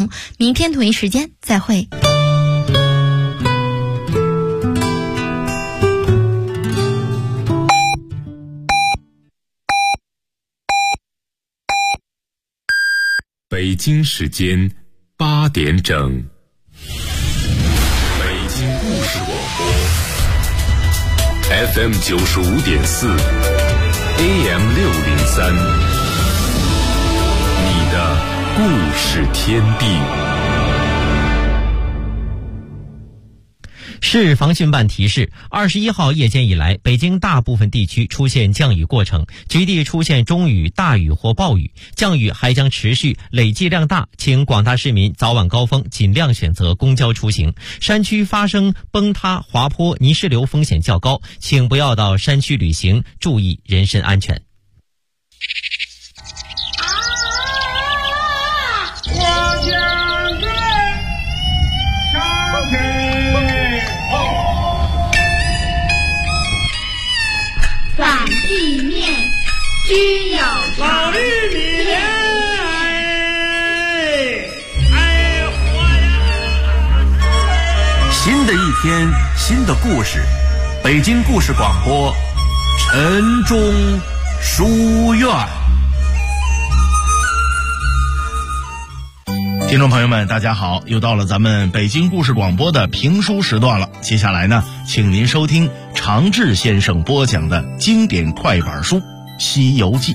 目，明天同一时间再会。 北京时间8点整，北京故事广播 FM 95.4 AM 603，你的故事天地。 市防汛办提示，21号夜间以来，北京大部分地区出现降雨过程，局地出现中雨、大雨或暴雨，降雨还将持续，累计量大，请广大市民早晚高峰尽量选择公交出行。山区发生崩塌、滑坡、泥石流风险较高，请不要到山区旅行，注意人身安全。 反地面均有老玉米莲， 新的一天，新的故事，北京故事广播，晨钟书院。听众朋友们大家好，又到了咱们北京故事广播的评书时段了。接下来呢，请您收听常志先生播讲的经典快板书《西游记》。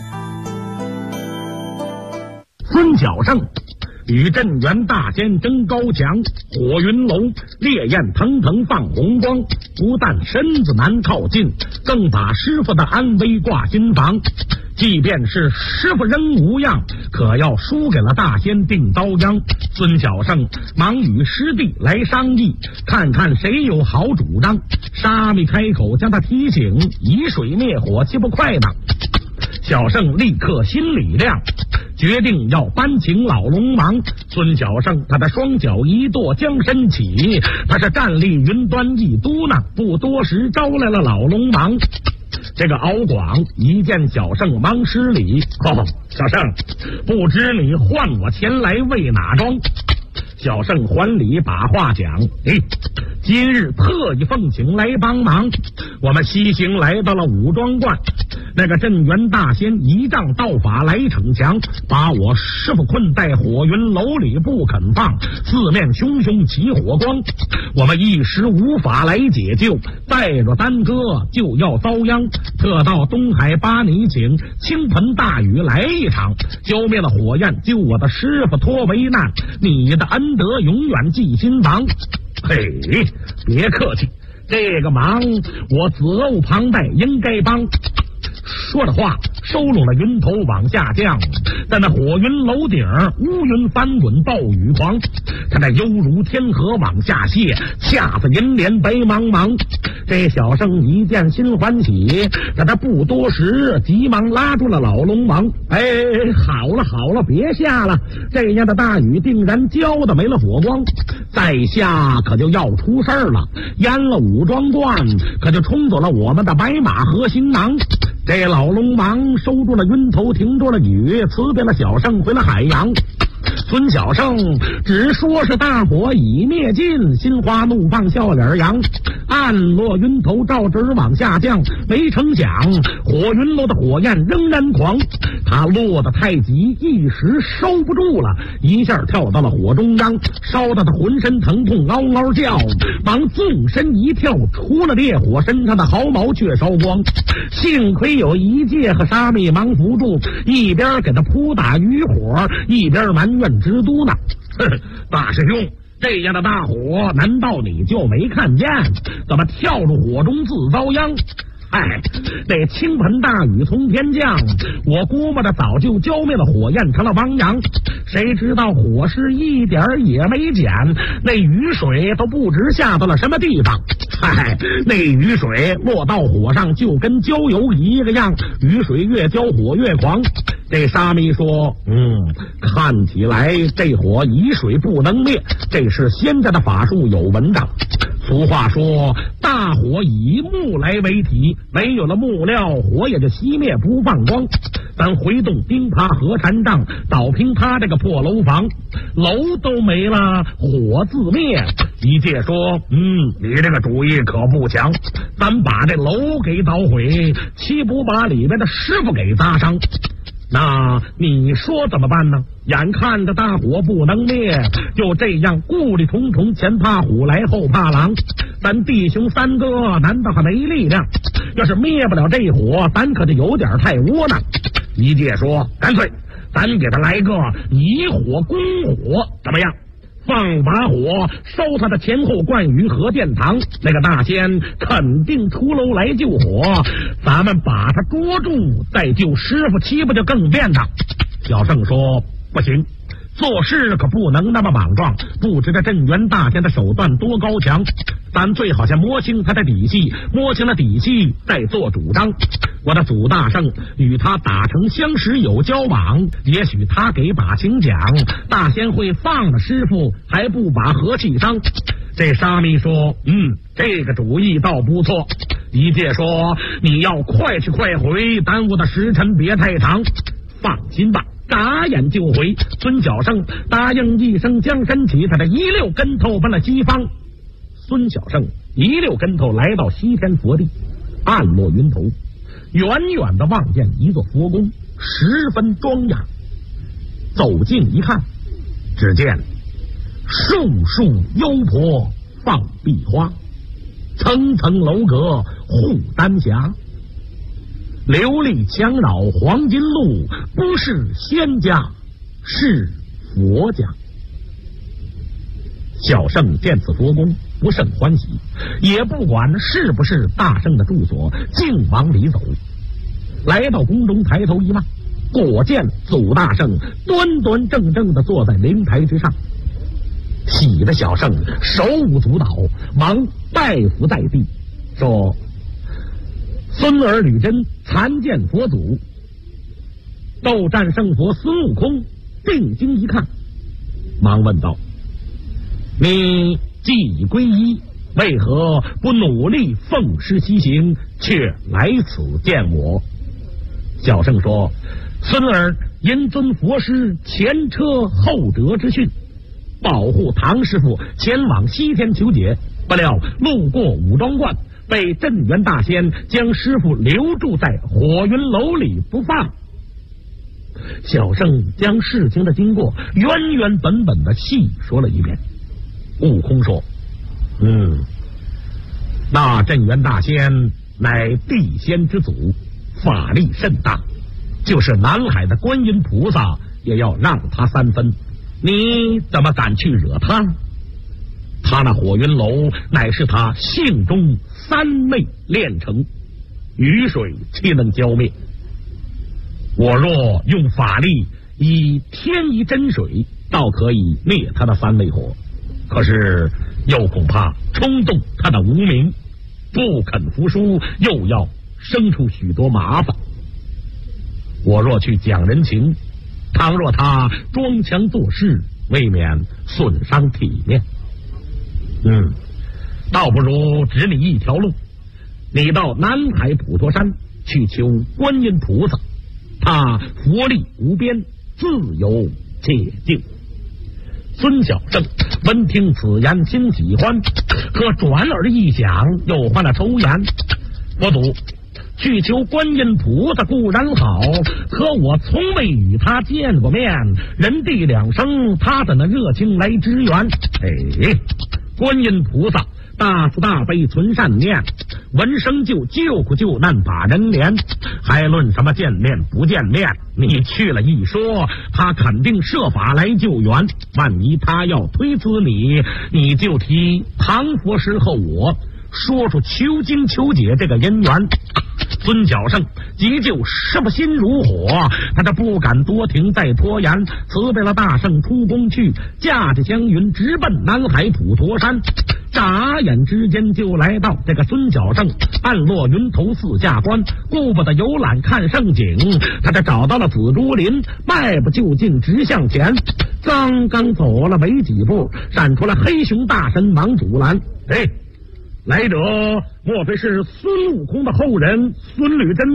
孙角胜与镇元大仙争高墙，火云楼烈焰腾腾放红光，不但身子难靠近，更把师傅的安危挂心房。即便是师傅仍无恙，可要输给了大仙定遭殃。孙小胜忙与师弟来商议，看看谁有好主张。沙弥开口将他提醒，以水灭火岂不快呢？小胜立刻心里亮，决定要搬请老龙王。孙小胜他的双脚一跺，将身起，他是站立云端一嘟囔，不多时招来了老龙王。这个敖广一见小胜忙施礼，小胜，不知你唤我前来为哪桩？小胜还礼把话讲，今日特意奉请来帮忙，我们西行来到了武庄观，那个镇元大仙一仗道法来逞强，把我师傅困在火云楼里不肯放，四面熊熊起火光，我们一时无法来解救，再若耽搁就要遭殃。特到东海巴尼请倾盆大雨来一场，浇灭了火焰，救我的师傅脱为难，你的恩德永远记心房。嘿，别客气，这个忙我责无旁贷，应该帮。说着话，收拢了云头往下降，在那火云楼顶乌云翻滚，暴雨狂，他那犹如天河往下泻，恰似银莲白茫茫。这小胜一见心欢喜，他不多时急忙拉住了老龙王。好了，别下了，这样的大雨定然浇的没了火光，再下可就要出事了，淹了武庄观，可就冲走了我们的白马和行囊。这老龙王收住了晕头，停住了雨，辞别了小胜回了海洋。孙小胜只说是大火已灭尽，心花怒放笑脸扬，暗落云头照直往下降，没成想火云楼的火焰仍然狂，他落得太急，一时收不住了，一下跳到了火中央，烧得他浑身疼痛，嗷嗷叫，忙纵身一跳，出了烈火，身上的毫毛却烧光。幸亏有一介和沙弥忙扶住，一边给他扑打余火，一边埋怨直嘟囔：大师兄，这样的大火难道你就没看见？怎么跳入火中自遭殃？那倾盆大雨从天降，我估摸着早就浇灭了火焰，成了汪洋。谁知道火势一点也没减，那雨水都不知下到了什么地方。那雨水落到火上就跟浇油一个样，雨水越浇火越狂。这沙弥说，看起来这火以水不能灭，这是仙家的法术有文章。俗话说，大火以木来为体，没有了木料，火也就熄灭不放光。 咱回动钉耙和禅杖，捣平他这个破楼房，楼都没了，火自灭。一介说，你这个主意可不强，咱把这楼给捣毁，岂不把里边的师傅给砸伤？那你说怎么办呢？眼看着大火不能灭，就这样顾虑重重，前怕虎来后怕狼，咱弟兄三个难道还没力量？要是灭不了这火，咱可就有点太窝囊。一介说，干脆咱给他来个以火攻火，怎么样？放把火烧他的前后冠宇和殿堂，那个大仙肯定出楼来救火，咱们把他捉住再救师傅，岂不就更便当？小圣说，不行，做事可不能那么莽撞，不知这镇元大仙的手段多高强，咱最好先摸清他的底细，摸清了底细再做主张。我的祖大圣与他打成相识有交往，也许他给把情讲，大仙会放了师傅，还不把和气伤。这沙弥说，这个主意倒不错。一介说，你要快去快回，耽误的时辰别太长。放心吧，眨眼就回。孙小圣答应一声，将身起，他这一溜跟头奔了西方。孙小圣一溜跟头来到西天佛地，暗落云头，远远的望见一座佛宫，十分庄严。走近一看，只见树树幽婆放壁花，层层楼阁护丹霞，琉璃墙绕黄金路，不是仙家是佛家。小圣见此佛宫不甚欢喜，也不管是不是大圣的住所，径往里走。来到宫中，抬头一望，果见祖大圣端端正正的坐在灵台之上。喜的小圣手舞足蹈，忙拜伏在地，说：孙儿吕真参见佛祖。斗战胜佛孙悟空定睛一看，忙问道：你既已皈依，为何不努力奉师西行，却来此见我？小圣说：孙儿因遵佛师前车后辙之训，保护唐师傅前往西天求解，不料路过武庄观，被镇元大仙将师傅留住在火云楼里不放。小圣将事情的经过原原本本的细说了一遍。悟空说：那镇元大仙乃地仙之祖，法力甚大，就是南海的观音菩萨也要让他3分，你怎么敢去惹他？他那火云楼乃是他性中3昧炼成，雨水岂能浇灭？我若用法力以天一真水，倒可以灭他的3昧火，可是又恐怕冲动他的无名，不肯服输，又要生出许多麻烦。我若去讲人情，倘若他装腔作势，未免损伤体面。倒不如指你一条路，你到南海普陀山去求观音菩萨，他佛力无边，自有解救。孙小圣闻听此言，心喜欢，可转而一想，又换了抽言：佛祖，去求观音菩萨固然好，可我从未与他见过面，人地两生，他怎能热情来支援？观音菩萨大慈大悲存善念，闻声救苦救难把人怜，还论什么见面不见面？你去了一说，他肯定设法来救援。万一他要推辞你，你就提唐佛师后我，说出求经求解这个因缘。孙小圣急救师傅心如火，他这不敢多停再拖延，辞别了大圣出宫去，驾着祥云直奔南海普陀山。眨眼之间就来到这个孙小圣暗落云头四下关，顾不得游览看盛景，他这找到了紫竹林，迈步就进直向前，刚刚走了没几步，闪出了黑熊大神，忙阻拦：来者莫非是孙悟空的后人孙吕真吗？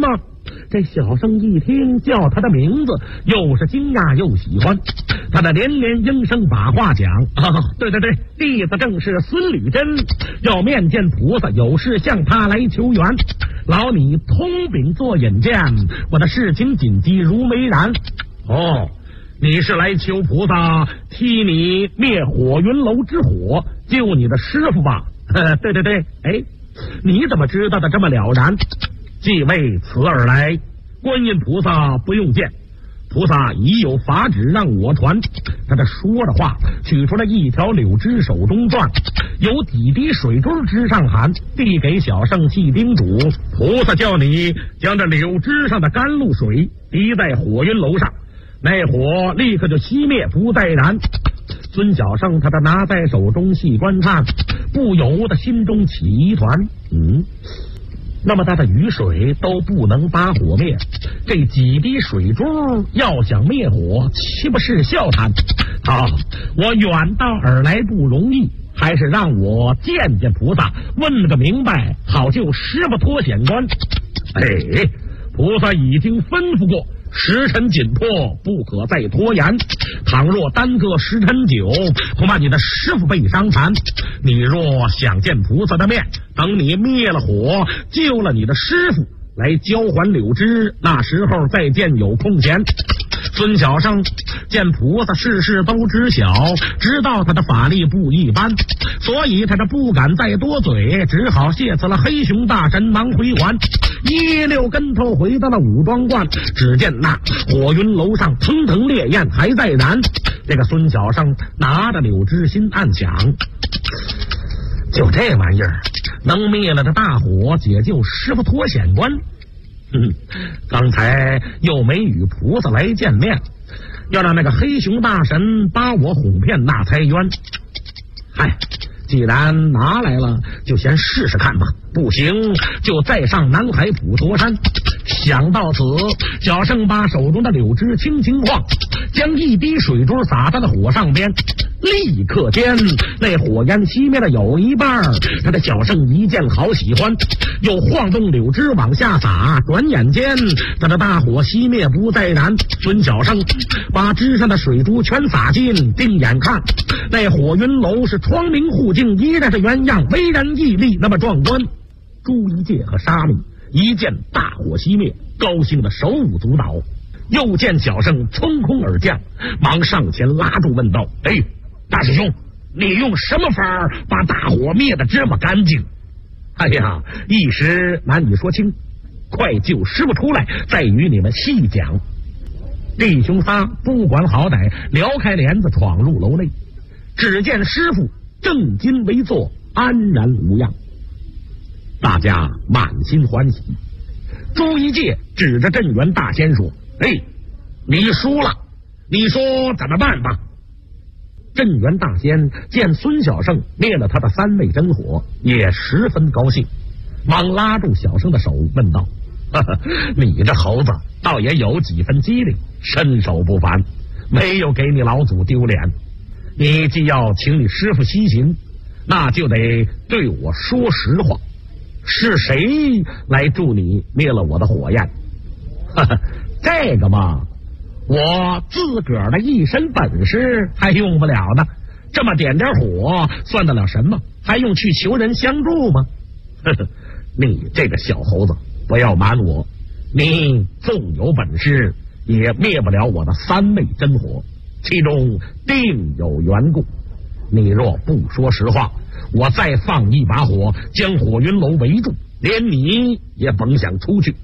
这小生一听叫他的名字，又是惊讶又喜欢，他的连连应声把话讲对，弟子正是孙履真，要面见菩萨，有事向他来求援。劳你通禀做引荐，我的事情紧急如煤燃。你是来求菩萨替你灭火云楼之火，救你的师傅吧？对，你怎么知道的这么了然？既为此而来，观音菩萨不用见，菩萨已有法旨让我传。他这说着话，取出了一条柳枝，手中攥，有几滴水珠之上含，递给小圣细叮嘱：菩萨叫你将这柳枝上的甘露水滴在火云楼上，那火立刻就熄灭，不再燃。孙小圣他拿在手中细观看，不由得心中起疑团。那么大的雨水都不能把火灭，这几滴水珠要想灭火，岂不是笑谈？我远道而来不容易，还是让我见见菩萨，问个明白，好救师傅脱险关。菩萨已经吩咐过，时辰紧迫，不可再拖延。倘若耽搁时辰久，恐怕你的师傅被伤残。你若想见菩萨的面，等你灭了火，救了你的师傅，来交还柳枝，那时候再见有空闲。孙小生见菩萨事事都知晓，知道他的法力不一般，所以他这不敢再多嘴，只好谢辞了黑熊大神，忙回还。一溜跟头回到了武庄观，只见那火云楼上腾腾烈焰还在燃。这个孙小生拿着柳枝，心暗想：就这玩意儿能灭了这大火，解救师傅脱险关。刚才又没与菩萨来见面，要让那个黑熊大神把我哄骗，那才冤。既然拿来了，就先试试看吧，不行就再上南海普陀山。想到此，小圣把手中的柳枝轻轻晃，将一滴水珠洒在了火上边，立刻间那火焰熄灭了有一半。他的小圣一见好喜欢，又晃动柳枝往下洒，转眼间他的大火熄灭不再燃。孙小圣把枝上的水珠全洒尽，定眼看那火云楼是窗明户净，依然是原样，巍然屹立，那么壮观。朱一介和沙弥一见大火熄灭，高兴的手舞足蹈。又见小圣冲空而降，忙上前拉住问道：大师兄，你用什么法儿把大火灭得这么干净？一时难以说清，快救师傅出来，再与你们细讲。弟兄仨不管好歹，撩开帘子闯入楼内，只见师傅正襟危坐，安然无恙，大家满心欢喜。朱一介指着镇元大仙说：你输了，你说怎么办吧？镇元大仙见孙小圣灭了他的三昧真火，也十分高兴，忙拉住小生的手问道：你这猴子倒也有几分机灵，身手不凡，没有给你老祖丢脸。你既要请你师傅西行，那就得对我说实话，是谁来助你灭了我的火焰？这个嘛，我自个儿的一身本事还用不了呢，这么点点火算得了什么？还用去求人相助吗？你这个小猴子，不要瞒我，你纵有本事也灭不了我的三昧真火，其中定有缘故。你若不说实话，我再放一把火将火云楼围住，连你也甭想出去。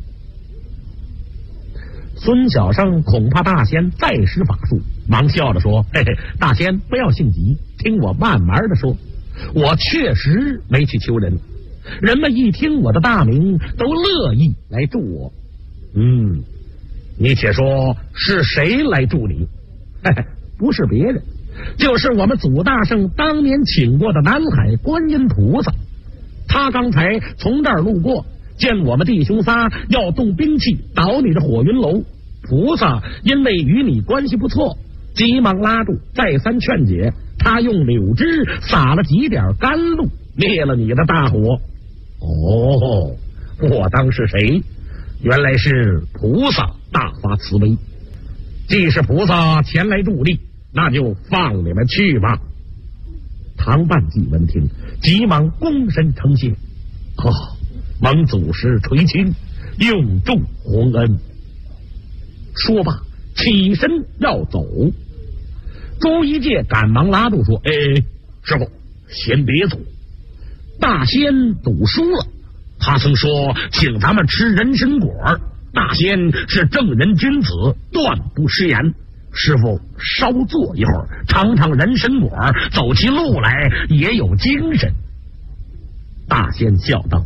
孙小生恐怕大仙再施法术，忙笑着说：大仙不要性急，听我慢慢的说。我确实没去求人，人们一听我的大名都乐意来助我。你且说是谁来助你？不是别人，就是我们祖大圣当年请过的南海观音菩萨。他刚才从这儿路过，见我们弟兄仨要动兵器捣你的火云楼，菩萨因为与你关系不错，急忙拉住，再三劝解，他用柳枝撒了几点甘露，灭了你的大火。我当是谁？ 原来是菩萨大发慈悲，既是菩萨前来助力，那就放你们去吧。唐半季闻听，急忙躬身称谢：“蒙祖师垂青，永祝洪恩。”说罢，起身要走。朱一介赶忙拉住说：“师傅，先别走。大仙赌输了，他曾说请咱们吃人参果，大仙是正人君子，断不失言。师傅稍坐一会儿，尝尝人参果，走起路来也有精神。”大仙笑道：“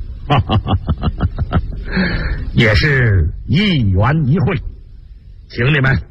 也是一缘一会，请你们。”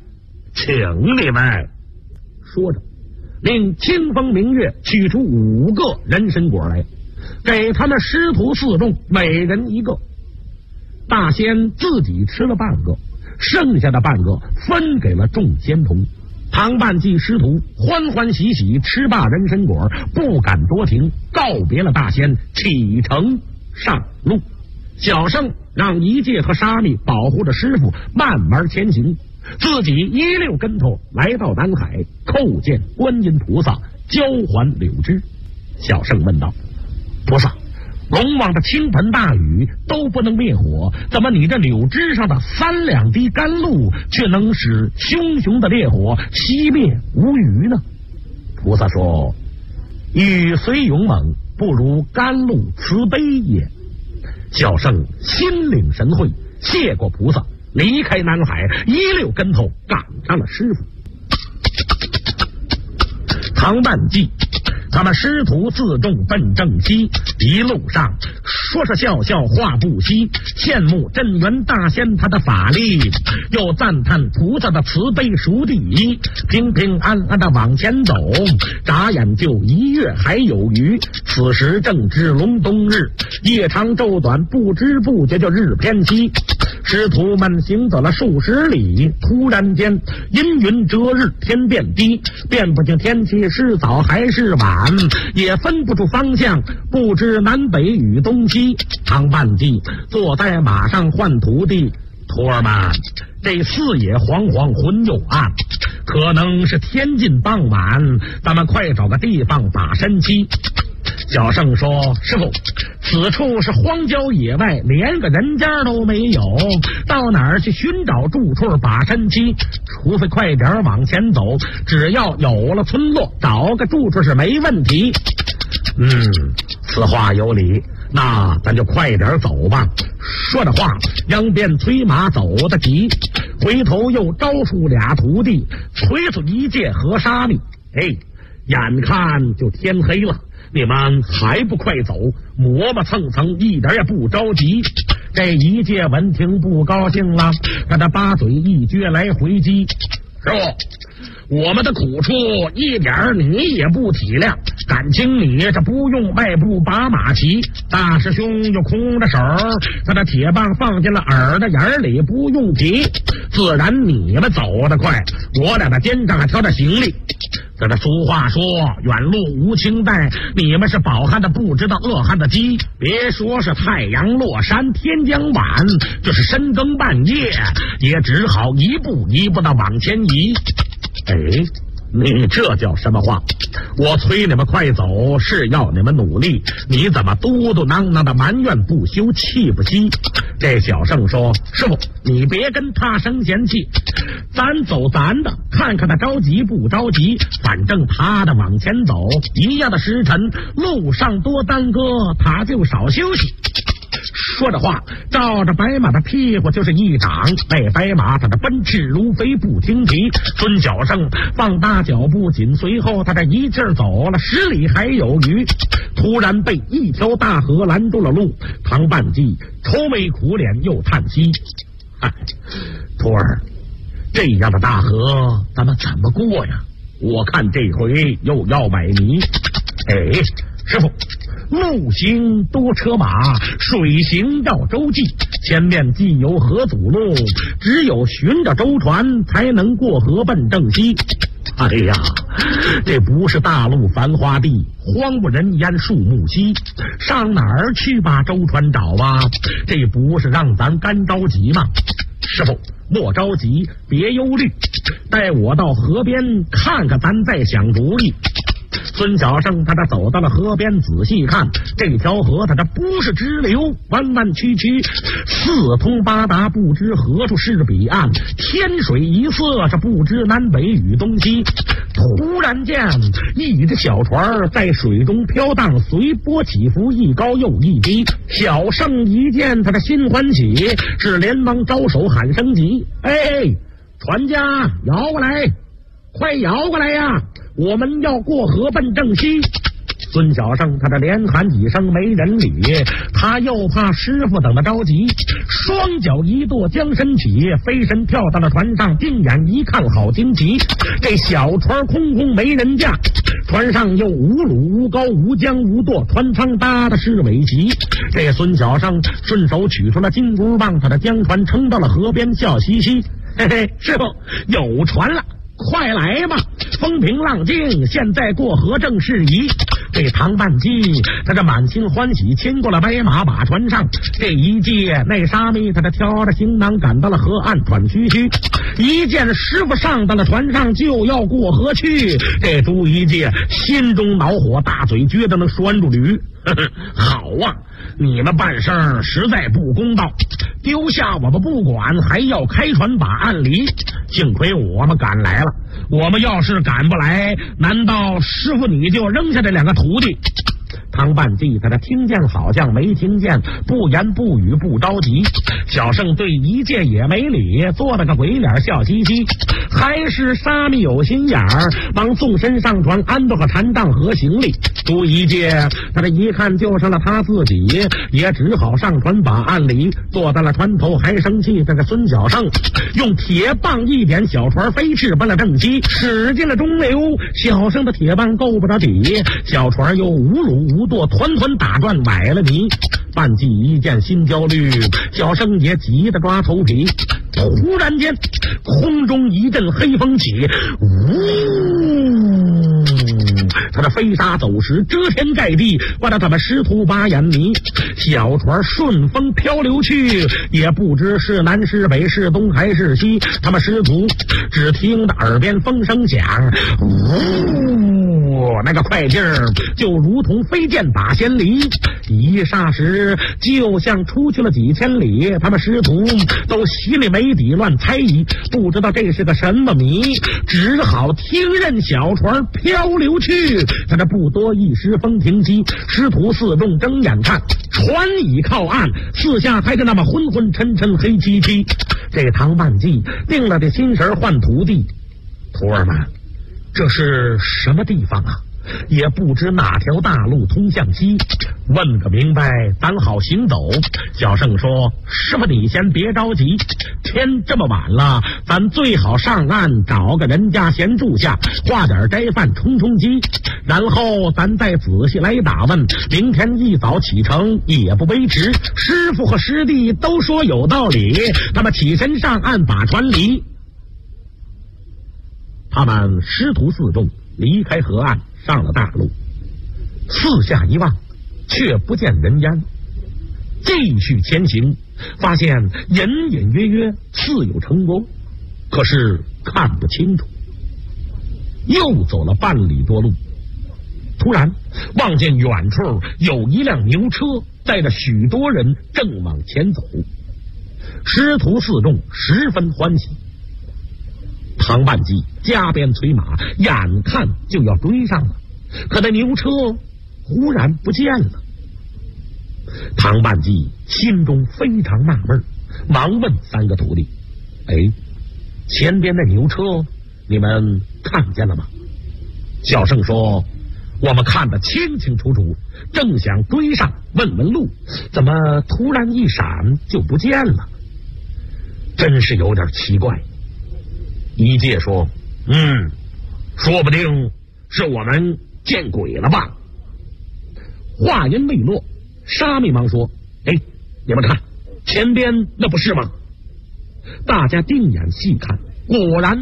说着，令清风明月取出5个人参果来，给他们师徒4众每人1个。大仙自己吃了半个，剩下的半个分给了众仙童。唐半季师徒欢欢喜喜吃罢人参果，不敢多停，告别了大仙，启程上路。小圣让一介和沙弥保护着师傅慢慢前行，自己一溜跟头来到南海，叩见观音菩萨，交还柳枝。小圣问道：“菩萨，龙王的倾盆大雨都不能灭火，怎么你这柳枝上的3两滴甘露却能使熊熊的烈火熄灭无余呢？”菩萨说：“雨虽勇猛，不如甘露慈悲也。”小圣心领神会，谢过菩萨，离开南海，一溜跟头赶上了师傅。唐半季他们师徒自重奔正西，一路上说说笑笑话不息，羡慕镇元大仙他的法力，又赞叹菩萨的慈悲熟第一，平平安安的往前走，眨眼就1月还有余。此时正值隆冬日，夜长昼短，不知不觉就日偏西。师徒们行走了数十里，突然间阴云遮日，天变低，辨不清天气是早还是晚，也分不出方向，不知南北与东西。唐半季坐在马上换徒弟：“徒儿们，这四野黄黄，昏又暗，可能是天近傍晚，咱们快找个地方把身栖。”小圣说：“师傅，此处是荒郊野外，连个人家都没有，到哪儿去寻找住处把身栖？除非快点往前走，只要有了村落，找个住处是没问题。”此话有理，那咱就快点走吧。说着话，扬鞭催马走得急，回头又招数俩徒弟，催促一介和沙弥：“眼看就天黑了，你们还不快走？磨磨蹭蹭，一点也不着急。”这一介闻听不高兴了，他的八嘴一撅来回击：“师傅，我们的苦处一点你也不体谅，感情你这不用迈步把马骑。”大师兄又空着手，他的铁棒放进了耳朵眼里，不用提。自然你们走得快，我俩的肩上还挑着行李。这俗话说远路无青带，你们是饱汉的不知道饿汉的饥。别说是太阳落山天将晚，就是深更半夜，也只好一步一步的往前移。你这叫什么话？我催你们快走，是要你们努力，你怎么嘟嘟囔囔的埋怨不休，气不息？这小圣说：“师傅，你别跟他生嫌气，咱走咱的，看看他着急不着急，反正他的往前走，一样的时辰，路上多耽搁，他就少休息。”说着话，照着白马的屁股就是一掌，那白马它的奔驰如飞，不停蹄。孙小圣放大脚步紧随后，他这一气儿走了10里还有余，突然被一条大河拦住了路。唐半季愁眉苦脸又叹息：“徒儿，这样的大河咱们怎么过呀？我看这回又要崴泥。”师傅，路行多车马，水行要舟楫，前面既有河阻路，只有循着舟船才能过河奔正西。 哎呀，这不是大陆繁华地，荒无人烟，树木稀，上哪儿去把舟船找啊？这不是让咱干着急吗？师傅，莫着急，别忧虑，带我到河边看看，咱再想主意。孙小胜他走到了河边，仔细看，这条河它不是支流，弯弯曲曲，四通八达，不知何处是彼岸，天水一色，这不知南北与东西。突然间，一只小船在水中飘荡，随波起伏，一高又一低。小胜一见，他的心欢喜，是连忙招手喊声急：“哎，船家，摇过来，快摇过来呀！我们要过河奔正西。”孙小胜他连喊几声没人理，他又怕师傅等得着急，双脚一跺，将身起，飞身跳到了船上，定眼一看，好惊奇！这小船空空没人驾，船上又无橹无篙无桨无舵，船舱搭的是尾旗。这孙小胜顺手取出了金箍棒，他将船撑到了河边，笑嘻嘻：“嘿嘿，师傅有船了，快来吧！风平浪静，现在过河正适宜。”这唐半鸡他满心欢喜，牵过了白马，把船上。这一介那沙弥他挑着行囊赶到了河岸，喘吁吁。一见师傅上到了船上，就要过河去。这朱一介心中恼火，大嘴撅得能拴住驴。好啊，你们办事儿实在不公道，丢下我们不管，还要开船把岸离。幸亏我们赶来了，我们要是赶不来，难道师傅你就扔下这两个徒弟？唐半记他听见好像没听见，不言不语不着急。小胜对一介也没理，做了个鬼脸笑嘻嘻。还是沙弥有心眼儿，忙纵身上船，安顿个禅杖和行李。朱一介他一看就剩了他自己，也只好上船把岸离。坐在了船头还生气，这个孙小胜用铁棒一点，小船飞驰奔了正西，驶进了中流。小胜的铁棒够不着底，小船又无橹无舵，团团打转，崴了泥。半记一见心焦虑，小胜也急得抓头皮。突然间，空中一阵黑风起，呜！他的飞沙走石，遮天盖地，把他们师徒把眼迷。小船顺风漂流去，也不知是南是北是东还是西。他们师徒只听得耳边风声响，呜！那个快劲儿就如同飞剑打千里，一霎时就像出去了几千里。他们师徒都心里没底，乱猜疑，不知道这是个什么谜，只好听任小船漂流去。他这不多一时风停息，师徒四众睁眼看，船已靠岸，四下还是那么昏昏沉沉黑漆漆。这唐半记定了这心神换徒弟，徒儿们，这是什么地方啊？也不知哪条大路通向西，问个明白，咱好行走。小胜说：“师傅，你先别着急，天这么晚了，咱最好上岸找个人家先住下，化点斋饭充充饥，然后咱再仔细来打问。明天一早启程也不为迟。”师傅和师弟都说有道理，他们起身上岸把船离。他们师徒四众离开河岸，上了大路，四下一望，却不见人烟。继续前行，发现隐隐约约似有成沟，可是看不清楚。又走了半里多路，突然望见远处有一辆牛车载着许多人正往前走，师徒四众十分欢喜。唐半记加鞭催马，眼看就要追上了，可那牛车忽然不见了。唐半记心中非常纳闷，忙问三个徒弟：“哎，前边那牛车你们看见了吗？”小胜说：“我们看得清清楚楚，正想追上问问路，怎么突然一闪就不见了？真是有点奇怪。”一介说：“说不定是我们见鬼了吧。”话音未落，沙弥忙说：“哎，你们看，前边那不是吗？”大家定眼细看，果然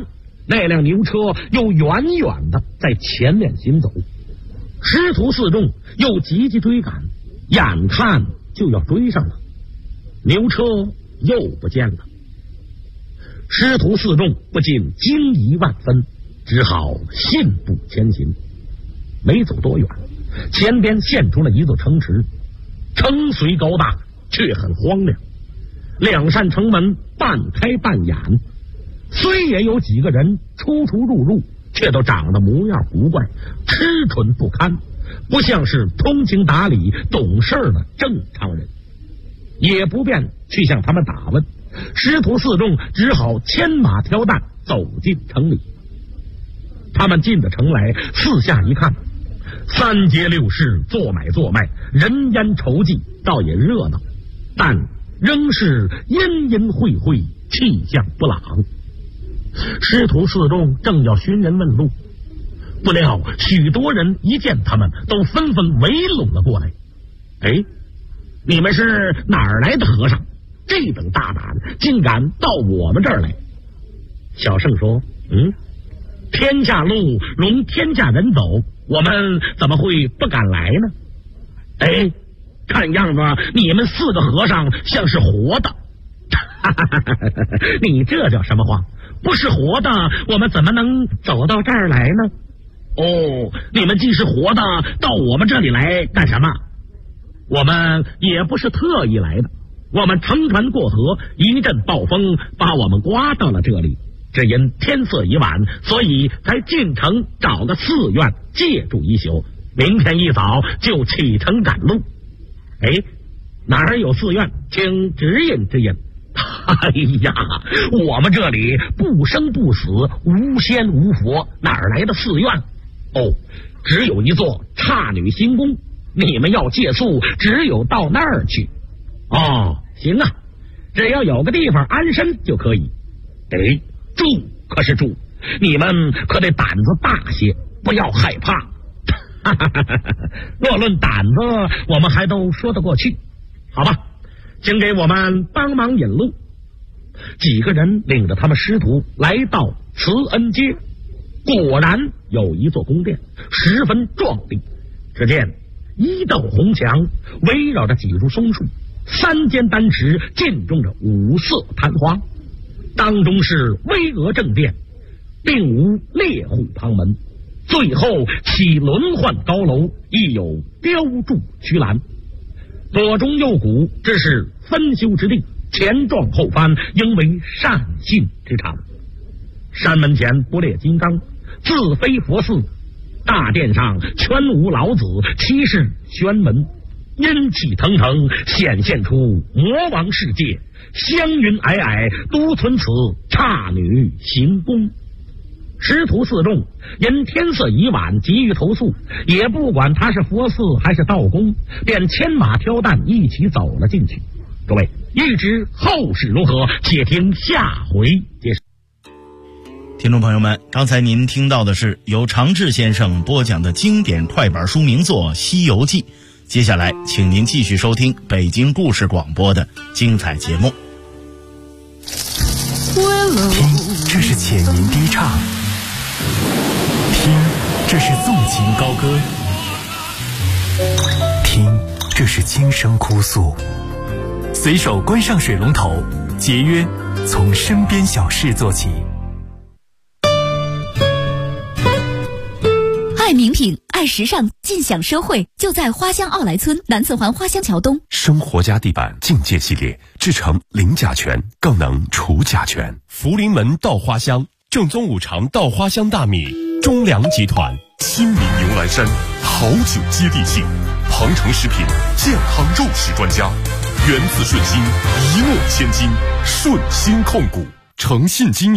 那辆牛车又远远的在前面行走，师徒四众又急急追赶，眼看就要追上了，牛车又不见了。师徒四众不禁惊疑万分，只好信步前行。没走多远，前边现出了一座城池，城虽高大，却很荒凉，两扇城门半开半掩，虽也有几个人出出入入，却都长得模样古怪，吃蠢不堪，不像是通情达理懂事的正常人，也不便去向他们打问。师徒四众只好牵马挑担走进城里。他们进了城来，四下一看，三街六市，做买做卖，人烟稠济，倒也热闹，但仍是阴阴晦晦，气象不朗。师徒四众正要寻人问路，不料许多人一见他们，都纷纷围拢了过来。哎，你们是哪儿来的和尚？这等大胆，竟敢到我们这儿来？小圣说：天下路容天下人走，我们怎么会不敢来呢？哎，看样子你们四个和尚像是活的。你这叫什么话？不是活的，我们怎么能走到这儿来呢？哦，你们既是活的，到我们这里来干什么？我们也不是特意来的，我们乘船过河，一阵暴风把我们刮到了这里，只因天色已晚，所以才进城找个寺院借住一宿，明天一早就启程赶路。哎，哪儿有寺院，请指引指引。哎呀，我们这里不生不死，无仙无佛，哪儿来的寺院？哦，只有一座刹女行宫，你们要借宿，只有到那儿去。哦，行啊，只要有个地方安身就可以。哎，住可是住，你们可得胆子大些，不要害怕。若论胆子，我们还都说得过去。好吧，请给我们帮忙引路。几个人领着他们师徒来到慈恩街，果然有一座宫殿，十分壮丽。只见一道红墙围绕着几株松树，三间丹池浸种着五色昙花，当中是巍峨正殿，并无列户旁门，最后起轮换高楼，亦有雕柱曲栏，左中右谷，这是分修之地，前撞后翻，应为善信之场。山门前不列金刚，自非佛寺，大殿上全无老子，其是玄门，阴气腾腾，显现出魔王世界，香云霭霭，独存此刹女行宫。师徒四众因天色已晚，急于投宿，也不管他是佛寺还是道宫，便牵马挑担一起走了进去。各位，欲知后事如何，且听下回揭示。 听众朋友们，刚才您听到的是由常志先生播讲的经典快板书名作《西游记》，接下来请您继续收听北京故事广播的精彩节目。 听，这是浅吟低唱；听，这是纵情高歌；听，这是轻声哭诉。随手关上水龙头，节约从身边小事做起。 爱名品，爱时尚，尽享奢惠，就在花乡奥莱村南四环花乡桥东。 生活家地板境界系列，制成零甲醛，更能除甲醛。福临门稻花香，正宗五常稻花香大米，中粮集团。亲民牛栏山，好酒接地气。鹏程食品，健康肉食专家。源自顺心，一诺千金，顺心控股，诚信经营。